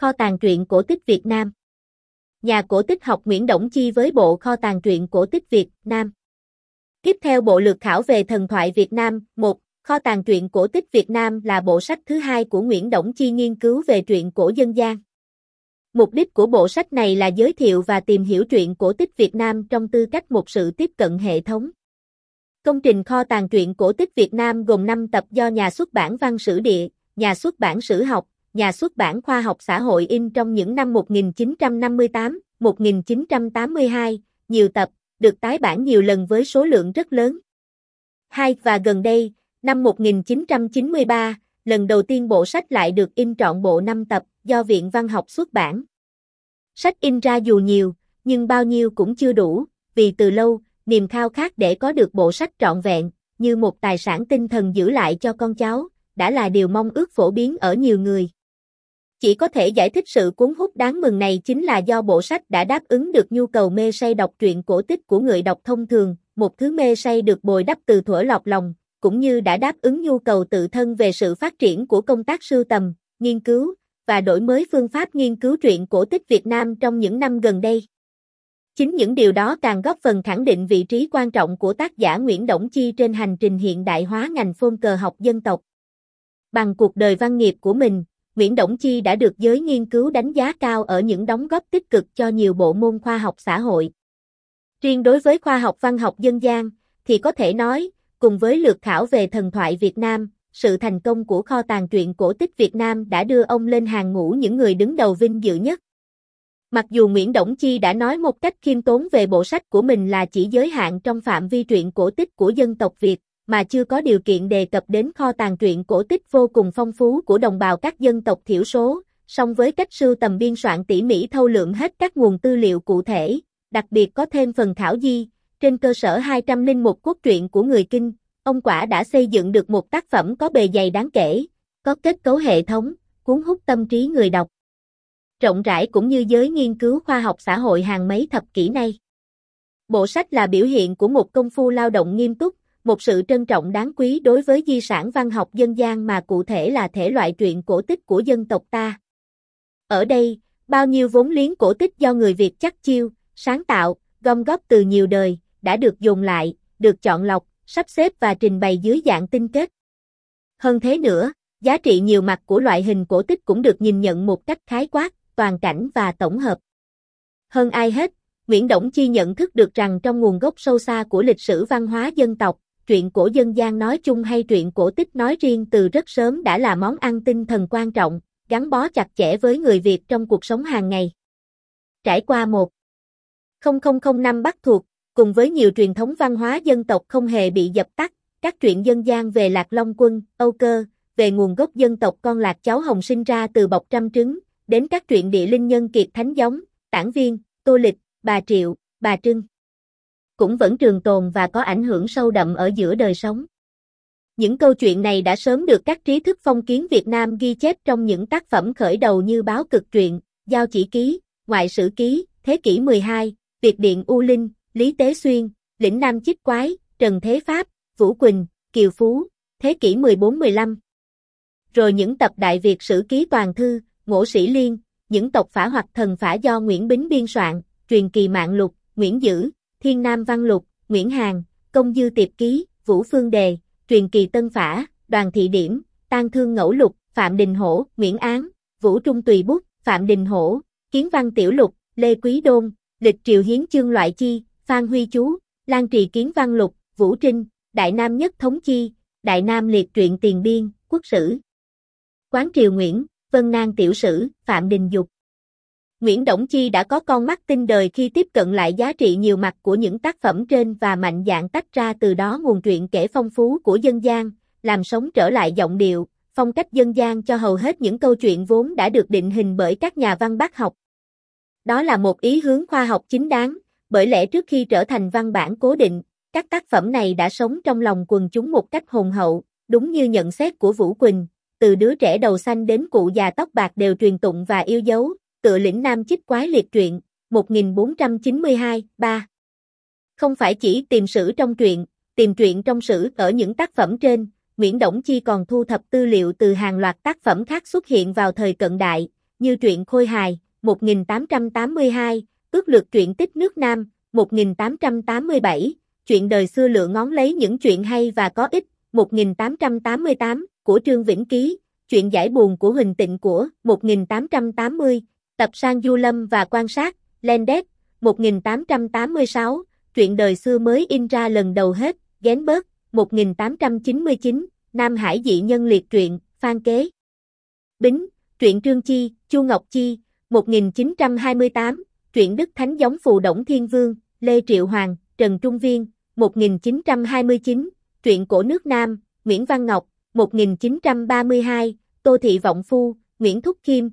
Kho tàng truyện cổ tích Việt Nam. Nhà cổ tích học Nguyễn Đổng Chi với bộ Kho tàng truyện cổ tích Việt Nam. Tiếp theo bộ lược khảo về thần thoại Việt Nam. 1. Kho tàng truyện cổ tích Việt Nam là bộ sách thứ hai của Nguyễn Đổng Chi nghiên cứu về truyện cổ dân gian. Mục đích của bộ sách này là giới thiệu và tìm hiểu truyện cổ tích Việt Nam trong tư cách một sự tiếp cận hệ thống. Công trình Kho tàng truyện cổ tích Việt Nam gồm 5 tập do Nhà xuất bản Văn Sử Địa, Nhà xuất bản Sử học, Nhà xuất bản Khoa học Xã hội in trong những năm 1958, 1982, nhiều tập, được tái bản nhiều lần với số lượng rất lớn. 2. Và gần đây, năm 1993, lần đầu tiên bộ sách lại được in trọn bộ 5 tập do Viện Văn học xuất bản. Sách in ra dù nhiều, nhưng bao nhiêu cũng chưa đủ, vì từ lâu, niềm khao khát để có được bộ sách trọn vẹn, như một tài sản tinh thần giữ lại cho con cháu, đã là điều mong ước phổ biến ở nhiều người. Chỉ có thể giải thích sự cuốn hút đáng mừng này chính là do bộ sách đã đáp ứng được nhu cầu mê say đọc truyện cổ tích của người đọc thông thường, một thứ mê say được bồi đắp từ thuở lọt lòng, cũng như đã đáp ứng nhu cầu tự thân về sự phát triển của công tác sưu tầm, nghiên cứu, và đổi mới phương pháp nghiên cứu truyện cổ tích Việt Nam trong những năm gần đây. Chính những điều đó càng góp phần khẳng định vị trí quan trọng của tác giả Nguyễn Đổng Chi trên hành trình hiện đại hóa ngành phôn cờ học dân tộc. Bằng cuộc đời văn nghiệp của mình, Nguyễn Đổng Chi đã được giới nghiên cứu đánh giá cao ở những đóng góp tích cực cho nhiều bộ môn khoa học xã hội. Riêng đối với khoa học văn học dân gian, thì có thể nói, cùng với lược khảo về thần thoại Việt Nam, sự thành công của Kho tàng truyện cổ tích Việt Nam đã đưa ông lên hàng ngũ những người đứng đầu vinh dự nhất. Mặc dù Nguyễn Đổng Chi đã nói một cách khiêm tốn về bộ sách của mình là chỉ giới hạn trong phạm vi truyện cổ tích của dân tộc Việt, mà chưa có điều kiện đề cập đến kho tàng truyện cổ tích vô cùng phong phú của đồng bào các dân tộc thiểu số, song với cách sưu tầm biên soạn tỉ mỉ thâu lượm hết các nguồn tư liệu cụ thể, đặc biệt có thêm phần khảo di, trên cơ sở 201 cốt truyện của người Kinh, ông quả đã xây dựng được một tác phẩm có bề dày đáng kể, có kết cấu hệ thống, cuốn hút tâm trí người đọc rộng rãi cũng như giới nghiên cứu khoa học xã hội hàng mấy thập kỷ nay. Bộ sách là biểu hiện của một công phu lao động nghiêm túc, một sự trân trọng đáng quý đối với di sản văn học dân gian mà cụ thể là thể loại truyện cổ tích của dân tộc ta. Ở đây, bao nhiêu vốn liếng cổ tích do người Việt chắc chiêu, sáng tạo, gom góp từ nhiều đời, đã được dồn lại, được chọn lọc, sắp xếp và trình bày dưới dạng tinh kết. Hơn thế nữa, giá trị nhiều mặt của loại hình cổ tích cũng được nhìn nhận một cách khái quát, toàn cảnh và tổng hợp. Hơn ai hết, Nguyễn Đổng Chi nhận thức được rằng trong nguồn gốc sâu xa của lịch sử văn hóa dân tộc, truyện cổ dân gian nói chung hay truyện cổ tích nói riêng từ rất sớm đã là món ăn tinh thần quan trọng, gắn bó chặt chẽ với người Việt trong cuộc sống hàng ngày. Trải qua 1000 năm Bắc thuộc, cùng với nhiều truyền thống văn hóa dân tộc không hề bị dập tắt, các truyện dân gian về Lạc Long Quân, Âu Cơ, về nguồn gốc dân tộc con lạc cháu Hồng sinh ra từ bọc trăm trứng, đến các truyện địa linh nhân kiệt thánh giống, Tản Viên, Tô Lịch, Bà Triệu, Bà Trưng, cũng vẫn trường tồn và có ảnh hưởng sâu đậm ở giữa đời sống. Những câu chuyện này đã sớm được các trí thức phong kiến Việt Nam ghi chép trong những tác phẩm khởi đầu như Báo Cực Truyện, Giao Chỉ Ký, Ngoại Sử Ký, Thế kỷ 12, Việt Điện U Linh, Lý Tế Xuyên, Lĩnh Nam Chích Quái, Trần Thế Pháp, Vũ Quỳnh, Kiều Phú, thế kỷ 14-15. Rồi những tập Đại Việt Sử Ký Toàn Thư, Ngỗ Sĩ Liên, những tộc phả hoặc thần phả do Nguyễn Bính biên soạn, Truyền Kỳ Mạng Lục, Nguyễn Dữ, Thiên Nam Văn Lục, Nguyễn Hàn, Công Dư Tiệp Ký, Vũ Phương Đề, Truyền Kỳ Tân Phả, Đoàn Thị Điểm, Tang Thương Ngẫu Lục, Phạm Đình Hổ, Nguyễn Án, Vũ Trung Tùy Bút, Phạm Đình Hổ, Kiến Văn Tiểu Lục, Lê Quý Đôn, Lịch Triều Hiến Chương Loại Chi, Phan Huy Chú, Lan Trì Kiến Văn Lục, Vũ Trinh, Đại Nam Nhất Thống Chi, Đại Nam Liệt Truyện Tiền Biên, Quốc Sử, Quán Triều Nguyễn, Vân Nan Tiểu Sử, Phạm Đình Dục. Nguyễn Đổng Chi đã có con mắt tinh đời khi tiếp cận lại giá trị nhiều mặt của những tác phẩm trên và mạnh dạn tách ra từ đó nguồn truyện kể phong phú của dân gian, làm sống trở lại giọng điệu, phong cách dân gian cho hầu hết những câu chuyện vốn đã được định hình bởi các nhà văn bác học. Đó là một ý hướng khoa học chính đáng, bởi lẽ trước khi trở thành văn bản cố định, các tác phẩm này đã sống trong lòng quần chúng một cách hồn hậu, đúng như nhận xét của Vũ Quỳnh, từ đứa trẻ đầu xanh đến cụ già tóc bạc đều truyền tụng và yêu dấu, tựa Lĩnh Nam Chích Quái liệt truyện, 1492, 3. Không phải chỉ tìm sử trong truyện, tìm truyện trong sử ở những tác phẩm trên, Nguyễn Đổng Chi còn thu thập tư liệu từ hàng loạt tác phẩm khác xuất hiện vào thời cận đại, như truyện Khôi hài, 1882, ước lược truyện tích nước Nam, 1887, chuyện đời xưa lựa ngón lấy những chuyện hay và có ích, 1888, của Trương Vĩnh Ký, chuyện giải buồn của Huỳnh Tịnh của, 1880, tập Sang Du Lâm và Quan sát, Lendet, 1886, truyện đời xưa mới in ra lần đầu hết, Genberg, 1899, Nam Hải dị nhân liệt truyện, Phan Kế Bính, truyện Trương Chi, Chu Ngọc Chi, 1928, truyện Đức Thánh giống Phù Đổng Thiên Vương, Lê Triệu Hoàng, Trần Trung Viên, 1929, truyện Cổ nước Nam, Nguyễn Văn Ngọc, 1932, Tô Thị Vọng Phu, Nguyễn Thúc Khiêm,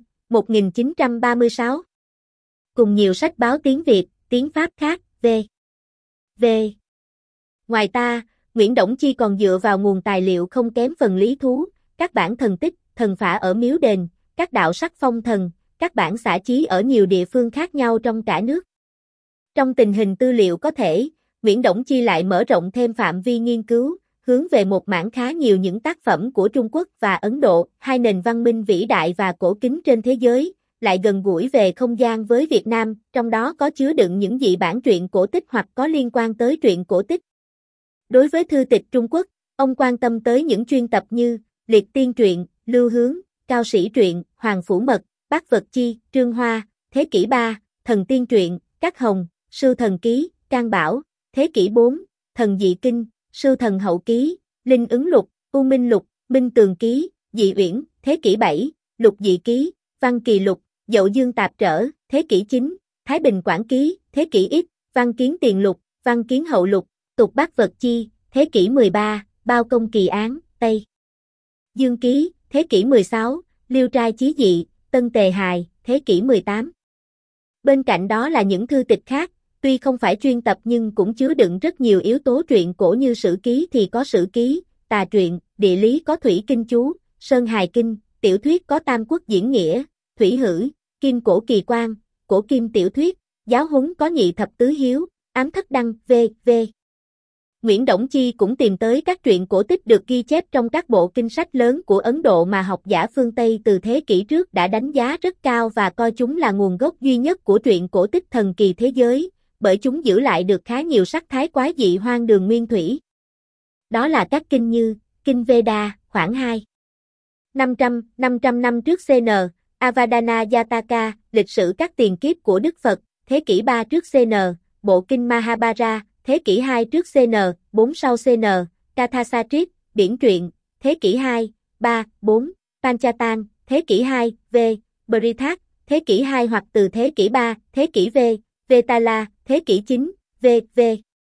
1936. Cùng nhiều sách báo tiếng Việt, tiếng Pháp khác, v. Ngoài ta, Nguyễn Đổng Chi còn dựa vào nguồn tài liệu không kém phần lý thú, các bản thần tích, thần phả ở miếu đền, các đạo sắc phong thần, các bản xả chí ở nhiều địa phương khác nhau trong cả nước. Trong tình hình tư liệu có thể, Nguyễn Đổng Chi lại mở rộng thêm phạm vi nghiên cứu, hướng về một mảng khá nhiều những tác phẩm của Trung Quốc và Ấn Độ, hai nền văn minh vĩ đại và cổ kính trên thế giới, lại gần gũi về không gian với Việt Nam, trong đó có chứa đựng những dị bản truyện cổ tích hoặc có liên quan tới truyện cổ tích. Đối với thư tịch Trung Quốc, ông quan tâm tới những chuyên tập như Liệt Tiên truyện, Lưu Hướng, Cao Sĩ truyện, Hoàng Phủ Mật, Bác Vật Chi, Trương Hoa, Thế kỷ 3, Thần Tiên truyện, Các Hồng, Sưu Thần Ký, Can Bảo, Thế kỷ 4, Thần Dị Kinh, Sưu Thần Hậu Ký, Linh Ứng Lục, U Minh Lục, Minh Tường Ký, Dị Uyển, Thế kỷ 7, Lục Dị Ký, Văn Kỳ Lục, Dậu Dương Tạp Trở, Thế kỷ 9, Thái Bình Quảng Ký, Thế kỷ Ít, Văn Kiến Tiền Lục, Văn Kiến Hậu Lục, Tục Bác Vật Chi, Thế kỷ 13, Bao Công Kỳ Án, Tây Dương Ký, Thế kỷ 16, Liêu Trai Chí Dị, Tân Tề Hài, Thế kỷ 18. Bên cạnh đó là những thư tịch khác, tuy không phải chuyên tập nhưng cũng chứa đựng rất nhiều yếu tố truyện cổ như Sử Ký thì có Sử Ký, Tà truyện, địa lý có Thủy Kinh Chú, Sơn Hài Kinh, tiểu thuyết có Tam Quốc Diễn Nghĩa, Thủy Hử, Kim Cổ Kỳ Quan, Cổ Kim Tiểu Thuyết, giáo huấn có Nhị Thập Tứ Hiếu, Ám Thất Đăng, v.v. Nguyễn Đổng Chi cũng tìm tới các truyện cổ tích được ghi chép trong các bộ kinh sách lớn của Ấn Độ mà học giả phương Tây từ thế kỷ trước đã đánh giá rất cao và coi chúng là nguồn gốc duy nhất của truyện cổ tích thần kỳ thế giới, bởi chúng giữ lại được khá nhiều sắc thái quái dị hoang đường nguyên thủy. Đó là các kinh như Kinh Veda, khoảng 500 năm trước CN, Avadana Jataka, lịch sử các tiền kiếp của Đức Phật, thế kỷ 3 trước CN, bộ kinh Mahabharata, thế kỷ 2 trước CN, 4 sau CN, Kathasatrit, điển truyện, thế kỷ 2, 3, 4, Panchatan, thế kỷ 2, v, Brithat, thế kỷ 2 hoặc từ thế kỷ 3, thế kỷ v, Vetala, thế kỷ 9, v.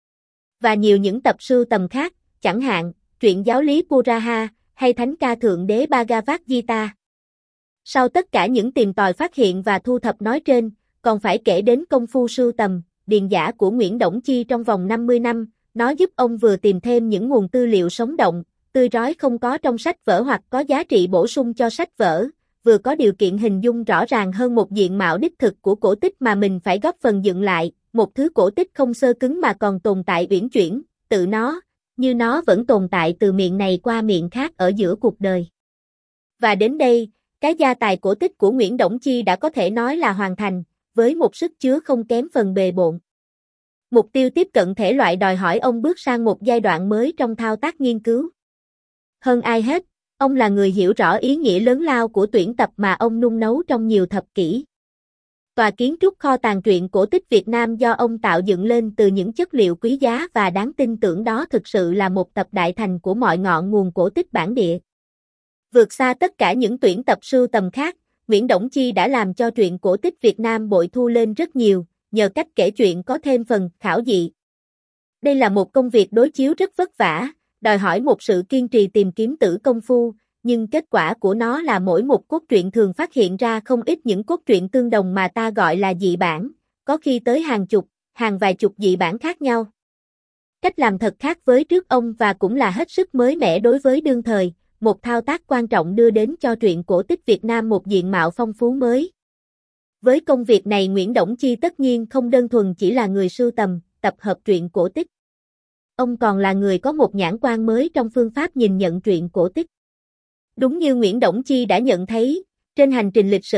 Và nhiều những tập sưu tầm khác, chẳng hạn, truyện giáo lý Puraha, hay thánh ca Thượng Đế Bhagavad Gita. Sau tất cả những tìm tòi phát hiện và thu thập nói trên, còn phải kể đến công phu sưu tầm, điền dã của Nguyễn Đổng Chi trong vòng 50 năm, nó giúp ông vừa tìm thêm những nguồn tư liệu sống động, tươi rói không có trong sách vở hoặc có giá trị bổ sung cho sách vở, vừa có điều kiện hình dung rõ ràng hơn một diện mạo đích thực của cổ tích mà mình phải góp phần dựng lại, một thứ cổ tích không xơ cứng mà còn tồn tại uyển chuyển, tự nó, như nó vẫn tồn tại từ miệng này qua miệng khác ở giữa cuộc đời. Và đến đây, cái gia tài cổ tích của Nguyễn Đổng Chi đã có thể nói là hoàn thành, với một sức chứa không kém phần bề bộn. Mục tiêu tiếp cận thể loại đòi hỏi ông bước sang một giai đoạn mới trong thao tác nghiên cứu. Hơn ai hết, ông là người hiểu rõ ý nghĩa lớn lao của tuyển tập mà ông nung nấu trong nhiều thập kỷ. Tòa kiến trúc kho tàng truyện cổ tích Việt Nam do ông tạo dựng lên từ những chất liệu quý giá và đáng tin tưởng đó thực sự là một tập đại thành của mọi ngọn nguồn cổ tích bản địa. Vượt xa tất cả những tuyển tập sưu tầm khác, Nguyễn Đổng Chi đã làm cho truyện cổ tích Việt Nam bội thu lên rất nhiều, nhờ cách kể chuyện có thêm phần khảo dị. Đây là một công việc đối chiếu rất vất vả, đòi hỏi một sự kiên trì tìm kiếm tử công phu, nhưng kết quả của nó là mỗi một cốt truyện thường phát hiện ra không ít những cốt truyện tương đồng mà ta gọi là dị bản, có khi tới hàng chục, hàng vài chục dị bản khác nhau. Cách làm thật khác với trước ông và cũng là hết sức mới mẻ đối với đương thời, một thao tác quan trọng đưa đến cho truyện cổ tích Việt Nam một diện mạo phong phú mới. Với công việc này Nguyễn Đổng Chi tất nhiên không đơn thuần chỉ là người sưu tầm, tập hợp truyện cổ tích. Ông còn là người có một nhãn quan mới trong phương pháp nhìn nhận truyện cổ tích. Đúng như Nguyễn Đổng Chi đã nhận thấy, trên hành trình lịch sử,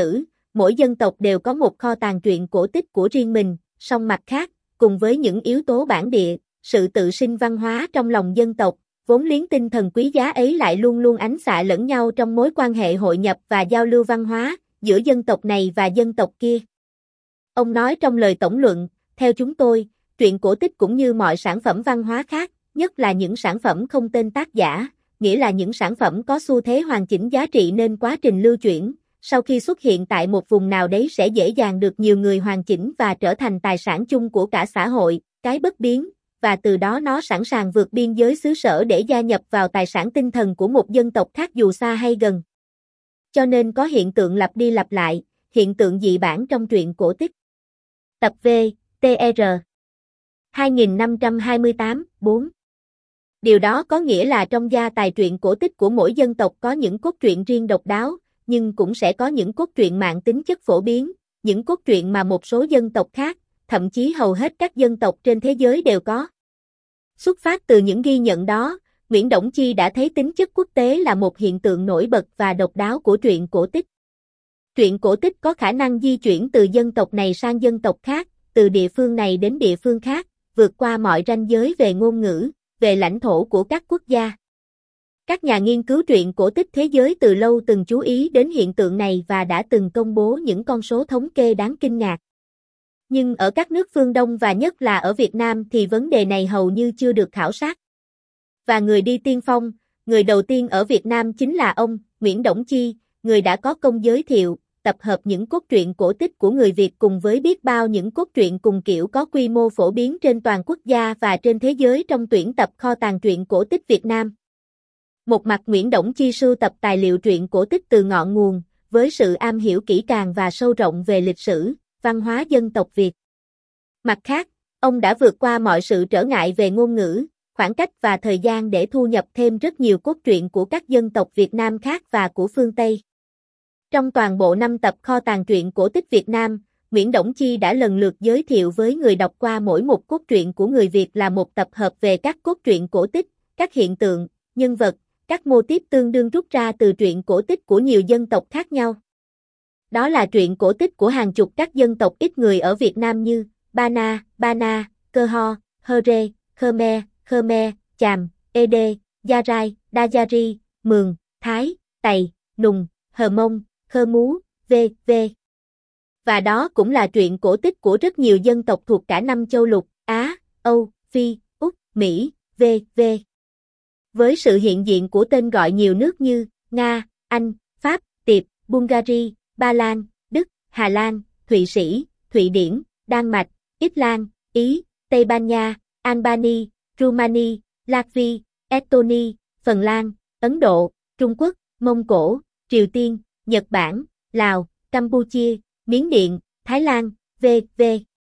mỗi dân tộc đều có một kho tàng truyện cổ tích của riêng mình, song mặt khác, cùng với những yếu tố bản địa, sự tự sinh văn hóa trong lòng dân tộc, vốn liếng tinh thần quý giá ấy lại luôn luôn ánh xạ lẫn nhau trong mối quan hệ hội nhập và giao lưu văn hóa giữa dân tộc này và dân tộc kia. Ông nói trong lời tổng luận, theo chúng tôi, truyện cổ tích cũng như mọi sản phẩm văn hóa khác, nhất là những sản phẩm không tên tác giả, nghĩa là những sản phẩm có xu thế hoàn chỉnh giá trị nên quá trình lưu chuyển, sau khi xuất hiện tại một vùng nào đấy sẽ dễ dàng được nhiều người hoàn chỉnh và trở thành tài sản chung của cả xã hội, cái bất biến, và từ đó nó sẵn sàng vượt biên giới xứ sở để gia nhập vào tài sản tinh thần của một dân tộc khác dù xa hay gần. Cho nên có hiện tượng lặp đi lặp lại, hiện tượng dị bản trong truyện cổ tích. Tập V, TR 2528-4. Điều đó có nghĩa là trong gia tài truyện cổ tích của mỗi dân tộc có những cốt truyện riêng độc đáo, nhưng cũng sẽ có những cốt truyện mang tính chất phổ biến, những cốt truyện mà một số dân tộc khác, thậm chí hầu hết các dân tộc trên thế giới đều có. Xuất phát từ những ghi nhận đó, Nguyễn Đổng Chi đã thấy tính chất quốc tế là một hiện tượng nổi bật và độc đáo của truyện cổ tích. Truyện cổ tích có khả năng di chuyển từ dân tộc này sang dân tộc khác, từ địa phương này đến địa phương khác, vượt qua mọi ranh giới về ngôn ngữ, về lãnh thổ của các quốc gia. Các nhà nghiên cứu truyện cổ tích thế giới từ lâu từng chú ý đến hiện tượng này và đã từng công bố những con số thống kê đáng kinh ngạc. Nhưng ở các nước phương Đông và nhất là ở Việt Nam thì vấn đề này hầu như chưa được khảo sát. Và người đi tiên phong, người đầu tiên ở Việt Nam chính là ông, Nguyễn Đổng Chi, người đã có công giới thiệu, tập hợp những cốt truyện cổ tích của người Việt cùng với biết bao những cốt truyện cùng kiểu có quy mô phổ biến trên toàn quốc gia và trên thế giới trong tuyển tập kho tàng truyện cổ tích Việt Nam. Một mặt Nguyễn Đổng Chi sưu tập tài liệu truyện cổ tích từ ngọn nguồn, với sự am hiểu kỹ càng và sâu rộng về lịch sử, văn hóa dân tộc Việt. Mặt khác, ông đã vượt qua mọi sự trở ngại về ngôn ngữ, khoảng cách và thời gian để thu nhập thêm rất nhiều cốt truyện của các dân tộc Việt Nam khác và của phương Tây. Trong toàn bộ 5 tập kho tàng truyện cổ tích Việt Nam, Nguyễn Đổng Chi đã lần lượt giới thiệu với người đọc qua mỗi một cốt truyện của người Việt là một tập hợp về các cốt truyện cổ tích, các hiện tượng, nhân vật, các mô típ tương đương rút ra từ truyện cổ tích của nhiều dân tộc khác nhau. Đó là truyện cổ tích của hàng chục các dân tộc ít người ở Việt Nam như Bana, Cơ Ho, Hơ-rê, Khmer, Chàm, Ede, Gia Rai, Dajari, Mường, Thái, Tày, Nùng, Hờ Mông, Khơ Mú, v.v. Và đó cũng là truyện cổ tích của rất nhiều dân tộc thuộc cả 5 châu lục, Á, Âu, Phi, Úc, Mỹ, v.v. Với sự hiện diện của tên gọi nhiều nước như Nga, Anh, Pháp, Tiệp, Bulgaria, Ba Lan, Đức, Hà Lan, Thụy Sĩ, Thụy Điển, Đan Mạch, Ý Lan, Ý, Tây Ban Nha, Albania, Rumani, Latvia, Estonia, Phần Lan, Ấn Độ, Trung Quốc, Mông Cổ, Triều Tiên, Nhật Bản, Lào, Campuchia, Miến Điện, Thái Lan, v.v.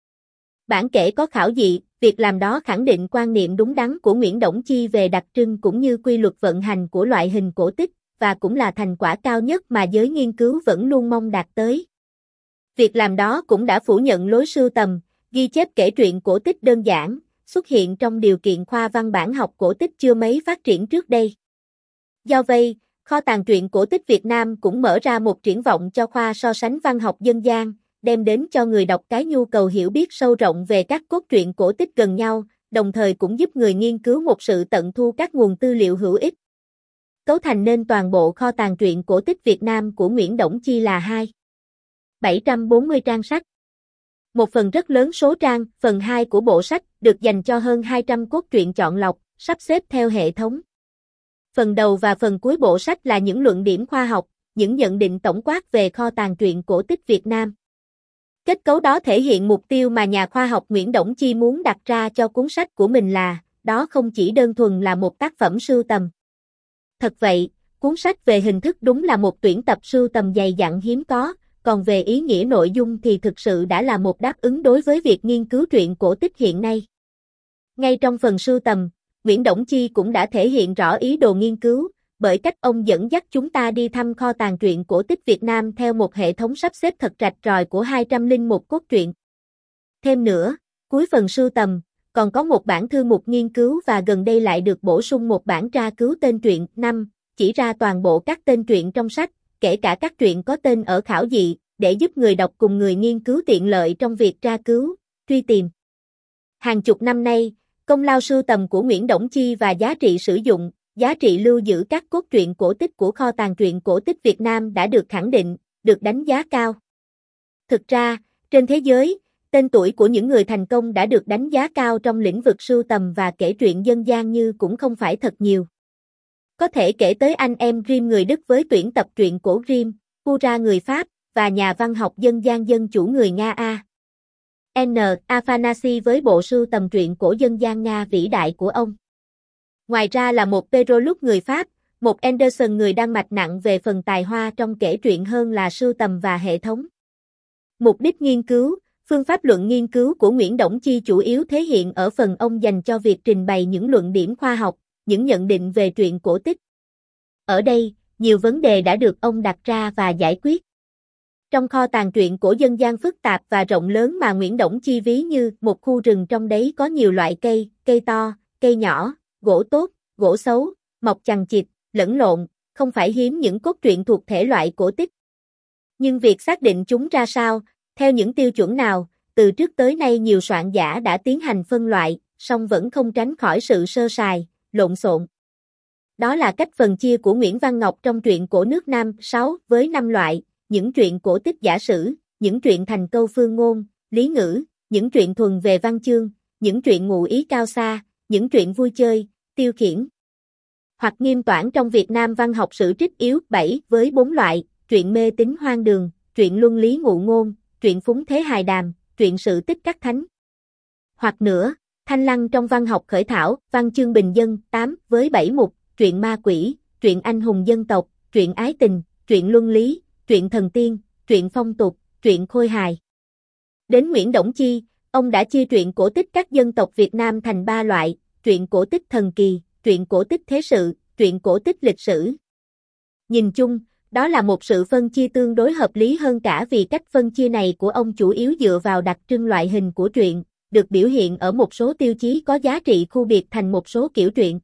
Bản kể có khảo dị, việc làm đó khẳng định quan niệm đúng đắn của Nguyễn Đổng Chi về đặc trưng cũng như quy luật vận hành của loại hình cổ tích, và cũng là thành quả cao nhất mà giới nghiên cứu vẫn luôn mong đạt tới. Việc làm đó cũng đã phủ nhận lối sưu tầm, ghi chép kể truyện cổ tích đơn giản, xuất hiện trong điều kiện khoa văn bản học cổ tích chưa mấy phát triển trước đây. Do vậy, kho tàng truyện cổ tích Việt Nam cũng mở ra một triển vọng cho khoa so sánh văn học dân gian, đem đến cho người đọc cái nhu cầu hiểu biết sâu rộng về các cốt truyện cổ tích gần nhau, đồng thời cũng giúp người nghiên cứu một sự tận thu các nguồn tư liệu hữu ích. Cấu thành nên toàn bộ kho tàng truyện cổ tích Việt Nam của Nguyễn Đổng Chi là 740 trang sách. Một phần rất lớn số trang, phần 2 của bộ sách, được dành cho hơn 200 cốt truyện chọn lọc, sắp xếp theo hệ thống. Phần đầu và phần cuối bộ sách là những luận điểm khoa học, những nhận định tổng quát về kho tàng truyện cổ tích Việt Nam. Kết cấu đó thể hiện mục tiêu mà nhà khoa học Nguyễn Đổng Chi muốn đặt ra cho cuốn sách của mình là, đó không chỉ đơn thuần là một tác phẩm sưu tầm. Thật vậy, cuốn sách về hình thức đúng là một tuyển tập sưu tầm dày dặn hiếm có, còn về ý nghĩa nội dung thì thực sự đã là một đáp ứng đối với việc nghiên cứu truyện cổ tích hiện nay. Ngay trong phần sưu tầm, Nguyễn Đổng Chi cũng đã thể hiện rõ ý đồ nghiên cứu, bởi cách ông dẫn dắt chúng ta đi thăm kho tàng truyện cổ tích Việt Nam theo một hệ thống sắp xếp thật rạch ròi của 201 cốt truyện. Thêm nữa, cuối phần sưu tầm, còn có một bản thư mục nghiên cứu và gần đây lại được bổ sung một bản tra cứu tên truyện 5, chỉ ra toàn bộ các tên truyện trong sách, kể cả các truyện có tên ở khảo dị, để giúp người đọc cùng người nghiên cứu tiện lợi trong việc tra cứu, truy tìm. Hàng chục năm nay, công lao sưu tầm của Nguyễn Đổng Chi và giá trị sử dụng, giá trị lưu giữ các cốt truyện cổ tích của kho tàng truyện cổ tích Việt Nam đã được khẳng định, được đánh giá cao. Thực ra, trên thế giới, tên tuổi của những người thành công đã được đánh giá cao trong lĩnh vực sưu tầm và kể truyện dân gian như cũng không phải thật nhiều. Có thể kể tới anh em Grimm người Đức với tuyển tập truyện cổ Grimm, Pura người Pháp, và nhà văn học dân gian dân chủ người Nga A. N. Afanasy với bộ sưu tầm truyện cổ dân gian Nga vĩ đại của ông. Ngoài ra là một Perrault người Pháp, một Anderson người Đan Mạch nặng về phần tài hoa trong kể truyện hơn là sưu tầm và hệ thống. Mục đích nghiên cứu, phương pháp luận nghiên cứu của Nguyễn Đổng Chi chủ yếu thể hiện ở phần ông dành cho việc trình bày những luận điểm khoa học, những nhận định về truyện cổ tích. Ở đây, nhiều vấn đề đã được ông đặt ra và giải quyết. Trong kho tàng truyện cổ dân gian phức tạp và rộng lớn mà Nguyễn Đổng Chi ví như một khu rừng, trong đấy có nhiều loại cây, cây to, cây nhỏ, gỗ tốt, gỗ xấu, mọc chằng chịt, lẫn lộn, không phải hiếm những cốt truyện thuộc thể loại cổ tích. Nhưng việc xác định chúng ra sao, theo những tiêu chuẩn nào, từ trước tới nay nhiều soạn giả đã tiến hành phân loại, song vẫn không tránh khỏi sự sơ sài, lộn xộn. Đó là cách phân chia của Nguyễn Văn Ngọc trong truyện cổ nước Nam 6 với 5 loại, những truyện cổ tích giả sử, những truyện thành câu phương ngôn, lý ngữ, những truyện thuần về văn chương, những truyện ngụ ý cao xa, những truyện vui chơi, tiêu khiển. Hoặc Nghiêm Toản trong Việt Nam văn học sử trích yếu 7 với 4 loại, truyện mê tín hoang đường, truyện luân lý ngụ ngôn, truyện phúng thế hài đàm, truyện sự tích các thánh. Hoặc nữa, Thanh Lăng trong văn học khởi thảo, văn chương bình dân 8 với 7 mục, truyện ma quỷ, truyện anh hùng dân tộc, truyện ái tình, truyện luân lý, truyện thần tiên, truyện phong tục, truyện khôi hài. Đến Nguyễn Đổng Chi, ông đã chia truyện cổ tích các dân tộc Việt Nam thành 3 loại, truyện cổ tích thần kỳ, truyện cổ tích thế sự, truyện cổ tích lịch sử. Nhìn chung, đó là một sự phân chia tương đối hợp lý hơn cả vì cách phân chia này của ông chủ yếu dựa vào đặc trưng loại hình của truyện, được biểu hiện ở một số tiêu chí có giá trị khu biệt thành một số kiểu truyện.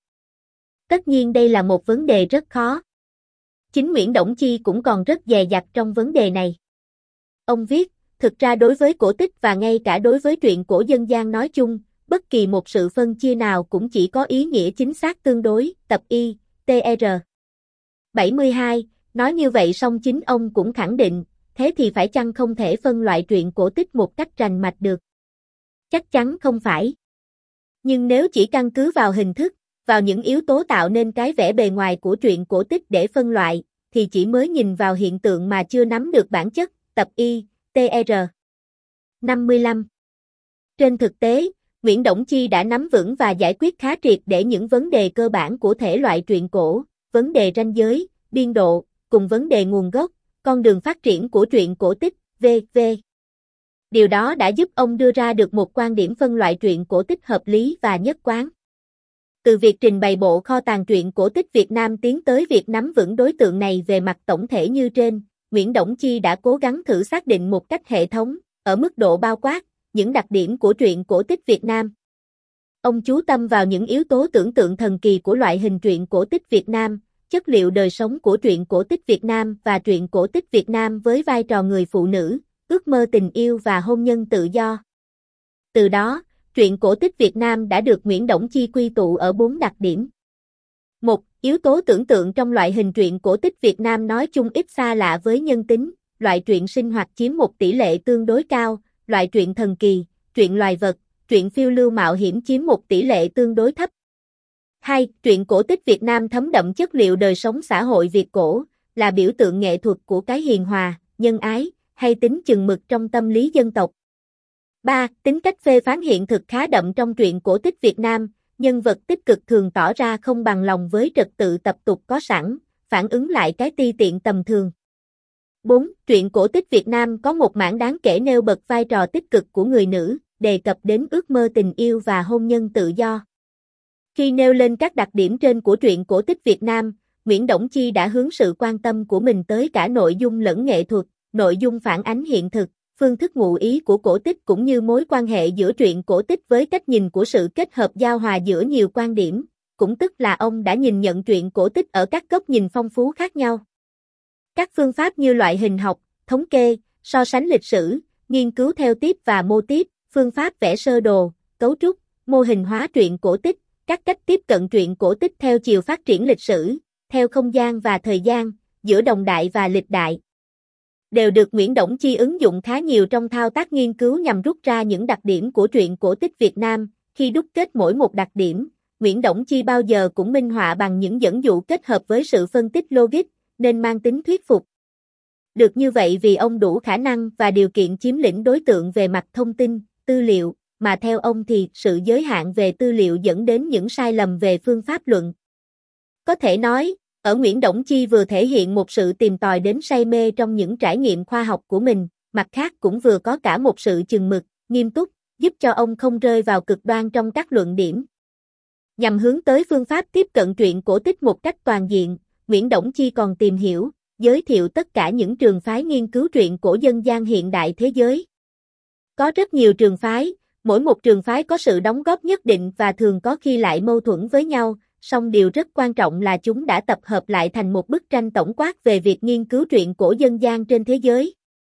Tất nhiên đây là một vấn đề rất khó. Chính Nguyễn Đổng Chi cũng còn rất dè dặt trong vấn đề này. Ông viết, thực ra đối với cổ tích và ngay cả đối với truyện cổ dân gian nói chung, bất kỳ một sự phân chia nào cũng chỉ có ý nghĩa chính xác tương đối, tập Y, TR. 72, nói như vậy song chính ông cũng khẳng định, thế thì phải chăng không thể phân loại truyện cổ tích một cách rành mạch được? Chắc chắn không phải. Nhưng nếu chỉ căn cứ vào hình thức, vào những yếu tố tạo nên cái vẻ bề ngoài của truyện cổ tích để phân loại, thì chỉ mới nhìn vào hiện tượng mà chưa nắm được bản chất, tập Y, TR. 55. Trên thực tế, Nguyễn Đổng Chi đã nắm vững và giải quyết khá triệt để những vấn đề cơ bản của thể loại truyện cổ, vấn đề ranh giới, biên độ, cùng vấn đề nguồn gốc, con đường phát triển của truyện cổ tích, v.v. Điều đó đã giúp ông đưa ra được một quan điểm phân loại truyện cổ tích hợp lý và nhất quán. Từ việc trình bày bộ kho tàng truyện cổ tích Việt Nam tiến tới việc nắm vững đối tượng này về mặt tổng thể như trên, Nguyễn Đổng Chi đã cố gắng thử xác định một cách hệ thống, ở mức độ bao quát, những đặc điểm của truyện cổ tích Việt Nam. Ông chú tâm vào những yếu tố tưởng tượng thần kỳ của loại hình truyện cổ tích Việt Nam, chất liệu đời sống của truyện cổ tích Việt Nam và truyện cổ tích Việt Nam với vai trò người phụ nữ, ước mơ tình yêu và hôn nhân tự do. Từ đó, truyện cổ tích Việt Nam đã được Nguyễn Đổng Chi quy tụ ở 4 đặc điểm. 1. Yếu tố tưởng tượng trong loại hình truyện cổ tích Việt Nam nói chung ít xa lạ với nhân tính, loại truyện sinh hoạt chiếm một tỷ lệ tương đối cao, loại truyện thần kỳ, truyện loài vật, truyện phiêu lưu mạo hiểm chiếm một tỷ lệ tương đối thấp. 2. Truyện cổ tích Việt Nam thấm đậm chất liệu đời sống xã hội Việt cổ, là biểu tượng nghệ thuật của cái hiền hòa, nhân ái, hay tính chừng mực trong tâm lý dân tộc. 3. Tính cách phê phán hiện thực khá đậm trong truyện cổ tích Việt Nam, nhân vật tích cực thường tỏ ra không bằng lòng với trật tự tập tục có sẵn, phản ứng lại cái ti tiện tầm thường. 4. Truyện cổ tích Việt Nam có một mảng đáng kể nêu bật vai trò tích cực của người nữ, đề cập đến ước mơ tình yêu và hôn nhân tự do. Khi nêu lên các đặc điểm trên của truyện cổ tích Việt Nam, Nguyễn Đổng Chi đã hướng sự quan tâm của mình tới cả nội dung lẫn nghệ thuật, nội dung phản ánh hiện thực, phương thức ngụ ý của cổ tích cũng như mối quan hệ giữa truyện cổ tích với cách nhìn của sự kết hợp giao hòa giữa nhiều quan điểm, cũng tức là ông đã nhìn nhận truyện cổ tích ở các góc nhìn phong phú khác nhau. Các phương pháp như loại hình học, thống kê, so sánh lịch sử, nghiên cứu theo tiếp và mô típ, phương pháp vẽ sơ đồ, cấu trúc, mô hình hóa truyện cổ tích, các cách tiếp cận truyện cổ tích theo chiều phát triển lịch sử, theo không gian và thời gian, giữa đồng đại và lịch đại, đều được Nguyễn Đổng Chi ứng dụng khá nhiều trong thao tác nghiên cứu nhằm rút ra những đặc điểm của truyện cổ tích Việt Nam. Khi đúc kết mỗi một đặc điểm, Nguyễn Đổng Chi bao giờ cũng minh họa bằng những dẫn dụ kết hợp với sự phân tích logic, nên mang tính thuyết phục. Được như vậy vì ông đủ khả năng và điều kiện chiếm lĩnh đối tượng về mặt thông tin, tư liệu, mà theo ông thì sự giới hạn về tư liệu dẫn đến những sai lầm về phương pháp luận. Có thể nói, ở Nguyễn Đổng Chi vừa thể hiện một sự tìm tòi đến say mê trong những trải nghiệm khoa học của mình, mặt khác cũng vừa có cả một sự chừng mực, nghiêm túc, giúp cho ông không rơi vào cực đoan trong các luận điểm. Nhằm hướng tới phương pháp tiếp cận truyện cổ tích một cách toàn diện, Nguyễn Đổng Chi còn tìm hiểu, giới thiệu tất cả những trường phái nghiên cứu truyện cổ dân gian hiện đại thế giới. Có rất nhiều trường phái, mỗi một trường phái có sự đóng góp nhất định và thường có khi lại mâu thuẫn với nhau, song điều rất quan trọng là chúng đã tập hợp lại thành một bức tranh tổng quát về việc nghiên cứu truyện cổ dân gian trên thế giới.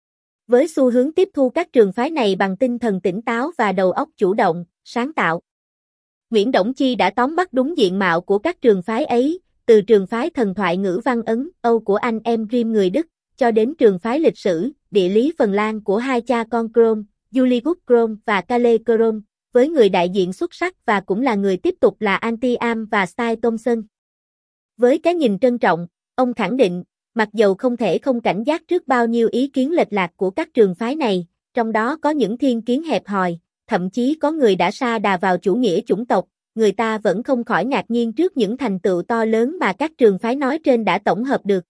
Với xu hướng tiếp thu các trường phái này bằng tinh thần tỉnh táo và đầu óc chủ động, sáng tạo, Nguyễn Đổng Chi đã tóm bắt đúng diện mạo của các trường phái ấy, từ trường phái thần thoại ngữ văn Ấn, Âu của anh em Grimm người Đức, cho đến trường phái lịch sử, địa lý Phần Lan của hai cha con Grimm, Julius Grimm và Kalle Grimm, với người đại diện xuất sắc và cũng là người tiếp tục là Anti-Am và Stieg Thomsen. Với cái nhìn trân trọng, ông khẳng định, mặc dầu không thể không cảnh giác trước bao nhiêu ý kiến lệch lạc của các trường phái này, trong đó có những thiên kiến hẹp hòi, thậm chí có người đã sa đà vào chủ nghĩa chủng tộc, người ta vẫn không khỏi ngạc nhiên trước những thành tựu to lớn mà các trường phái nói trên đã tổng hợp được.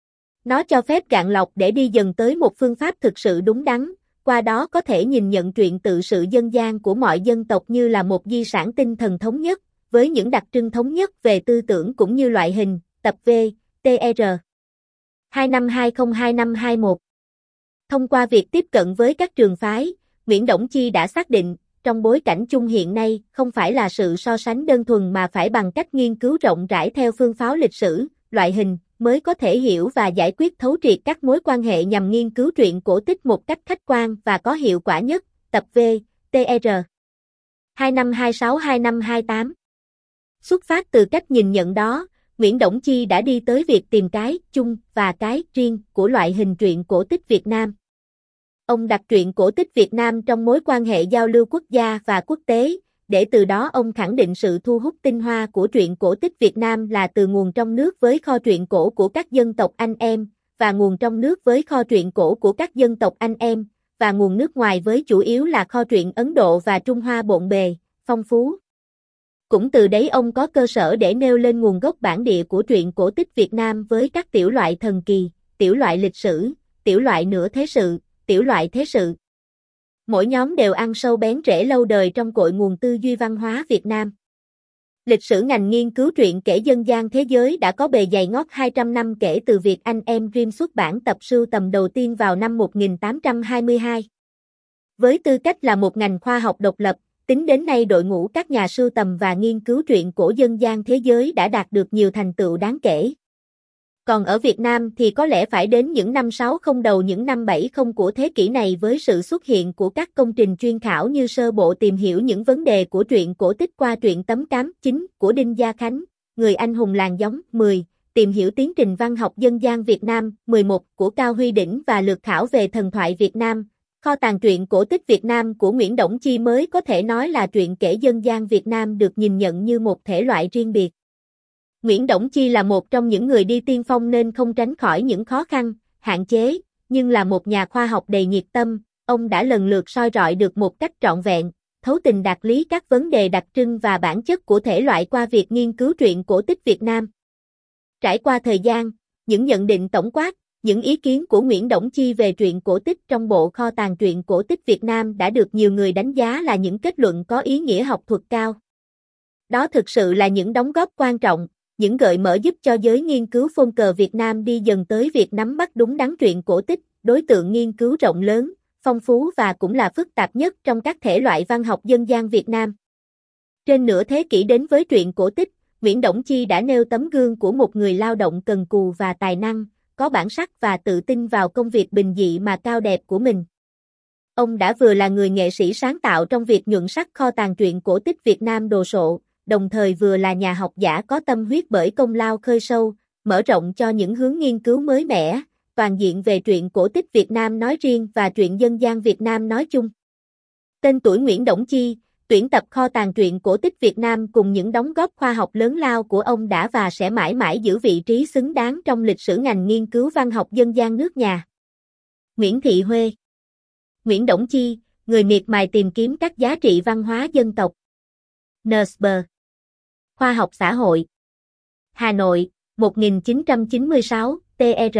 Nó cho phép gạn lọc để đi dần tới một phương pháp thực sự đúng đắn, qua đó có thể nhìn nhận truyện tự sự dân gian của mọi dân tộc như là một di sản tinh thần thống nhất, với những đặc trưng thống nhất về tư tưởng cũng như loại hình, tập V, TR 25202521. Thông qua việc tiếp cận với các trường phái, Nguyễn Đổng Chi đã xác định, trong bối cảnh chung hiện nay, không phải là sự so sánh đơn thuần mà phải bằng cách nghiên cứu rộng rãi theo phương pháp lịch sử, loại hình, mới có thể hiểu và giải quyết thấu triệt các mối quan hệ nhằm nghiên cứu truyện cổ tích một cách khách quan và có hiệu quả nhất. Tập V, TR 25262528. Xuất phát từ cách nhìn nhận đó, Nguyễn Đổng Chi đã đi tới việc tìm cái chung và cái riêng của loại hình truyện cổ tích Việt Nam. Ông đặt truyện cổ tích Việt Nam trong mối quan hệ giao lưu quốc gia và quốc tế, để từ đó ông khẳng định sự thu hút tinh hoa của truyện cổ tích Việt Nam là từ nguồn trong nước với kho truyện cổ của các dân tộc anh em, và nguồn trong nước với kho truyện cổ của các dân tộc anh em, và nguồn nước ngoài với chủ yếu là kho truyện Ấn Độ và Trung Hoa bộn bề, phong phú. Cũng từ đấy ông có cơ sở để nêu lên nguồn gốc bản địa của truyện cổ tích Việt Nam với các tiểu loại thần kỳ, tiểu loại lịch sử, tiểu loại nửa thế sự, tiểu loại thế sự. Mỗi nhóm đều ăn sâu bén rễ lâu đời trong cội nguồn tư duy văn hóa Việt Nam. Lịch sử ngành nghiên cứu truyện kể dân gian thế giới đã có bề dày ngót 200 năm kể từ việc anh em Grimm xuất bản tập sưu tầm đầu tiên vào năm 1822. Với tư cách là một ngành khoa học độc lập, tính đến nay đội ngũ các nhà sưu tầm và nghiên cứu truyện cổ dân gian thế giới đã đạt được nhiều thành tựu đáng kể. Còn ở Việt Nam thì có lẽ phải đến những năm 60 đầu những năm 70 của thế kỷ này với sự xuất hiện của các công trình chuyên khảo như sơ bộ tìm hiểu những vấn đề của truyện cổ tích qua truyện Tấm Cám 9 của Đinh Gia Khánh, Người anh hùng làng giống 10, tìm hiểu tiến trình văn học dân gian Việt Nam 11 của Cao Huy Đỉnh và lược khảo về thần thoại Việt Nam. Kho tàng truyện cổ tích Việt Nam của Nguyễn Đổng Chi mới có thể nói là truyện kể dân gian Việt Nam được nhìn nhận như một thể loại riêng biệt. Nguyễn Đổng Chi là một trong những người đi tiên phong nên không tránh khỏi những khó khăn, hạn chế, nhưng là một nhà khoa học đầy nhiệt tâm, ông đã lần lượt soi rọi được một cách trọn vẹn, thấu tình đạt lý các vấn đề đặc trưng và bản chất của thể loại qua việc nghiên cứu truyện cổ tích Việt Nam. Trải qua thời gian, những nhận định tổng quát, những ý kiến của Nguyễn Đổng Chi về truyện cổ tích trong bộ kho tàng truyện cổ tích Việt Nam đã được nhiều người đánh giá là những kết luận có ý nghĩa học thuật cao. Đó thực sự là những đóng góp quan trọng, những gợi mở giúp cho giới nghiên cứu phong cờ Việt Nam đi dần tới việc nắm bắt đúng đắn truyện cổ tích, đối tượng nghiên cứu rộng lớn, phong phú và cũng là phức tạp nhất trong các thể loại văn học dân gian Việt Nam. Trên nửa thế kỷ đến với truyện cổ tích, Nguyễn Đổng Chi đã nêu tấm gương của một người lao động cần cù và tài năng, có bản sắc và tự tin vào công việc bình dị mà cao đẹp của mình. Ông đã vừa là người nghệ sĩ sáng tạo trong việc nhuận sắc kho tàng truyện cổ tích Việt Nam đồ sộ, đồng thời vừa là nhà học giả có tâm huyết bởi công lao khơi sâu, mở rộng cho những hướng nghiên cứu mới mẻ, toàn diện về truyện cổ tích Việt Nam nói riêng và truyện dân gian Việt Nam nói chung. Tên tuổi Nguyễn Đổng Chi, tuyển tập kho tàng truyện cổ tích Việt Nam cùng những đóng góp khoa học lớn lao của ông đã và sẽ mãi mãi giữ vị trí xứng đáng trong lịch sử ngành nghiên cứu văn học dân gian nước nhà. Nguyễn Thị Huê. Nguyễn Đổng Chi, người miệt mài tìm kiếm các giá trị văn hóa dân tộc. NSB. Khoa học xã hội. Hà Nội, 1996, TR.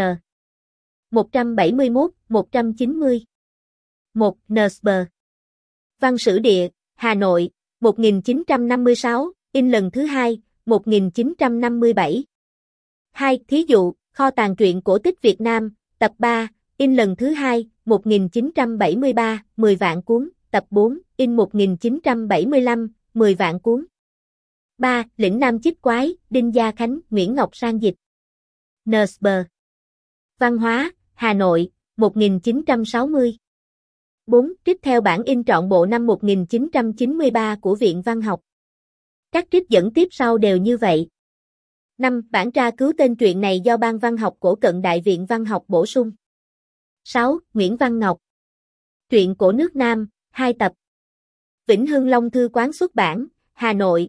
171-190. 1. NSB. Văn sử địa, Hà Nội, 1956, in lần thứ 2, 1957. 2. Thí dụ, kho tàng truyện cổ tích Việt Nam, tập 3, in lần thứ 2, 1973, 10 vạn cuốn, tập 4, in 1975, 10 vạn cuốn. 3. Lĩnh Nam Chích Quái, Đinh Gia Khánh, Nguyễn Ngọc Sang dịch. NSB. Văn hóa, Hà Nội, 1960. 4. Trích theo bản in trọn bộ năm 1993 của Viện Văn học. Các trích dẫn tiếp sau đều như vậy. 5. Bản tra cứu tên truyện này do Ban Văn học Cổ Cận Đại Viện Văn học bổ sung. 6. Nguyễn Văn Ngọc. Truyện cổ nước Nam, 2 tập. Vĩnh Hưng Long Thư Quán xuất bản, Hà Nội,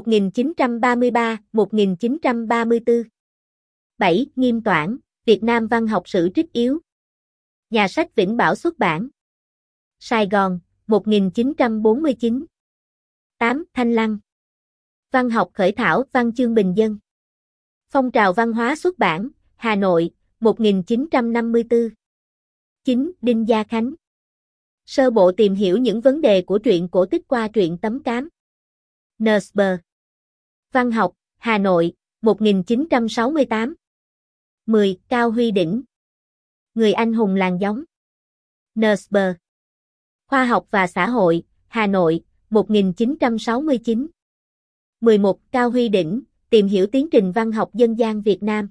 1933-1934. 7. Nghiêm Toản, Việt Nam Văn học sử trích yếu. Nhà sách Vĩnh Bảo xuất bản. Sài Gòn, 1949. 8. Thanh Lăng. Văn học khởi thảo văn chương bình dân. Phong trào văn hóa xuất bản, Hà Nội, 1954. 9. Đinh Gia Khánh. Sơ bộ tìm hiểu những vấn đề của truyện cổ tích qua truyện tấm cám. NSB. Văn học, Hà Nội, 1968. 10. Cao Huy Đỉnh. Người anh hùng làng gióng. NSB. Khoa học và xã hội, Hà Nội, 1969. 11. Cao Huy Đỉnh, tìm hiểu tiến trình văn học dân gian Việt Nam.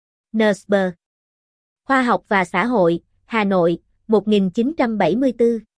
NSB. Khoa học và xã hội, Hà Nội, 1974.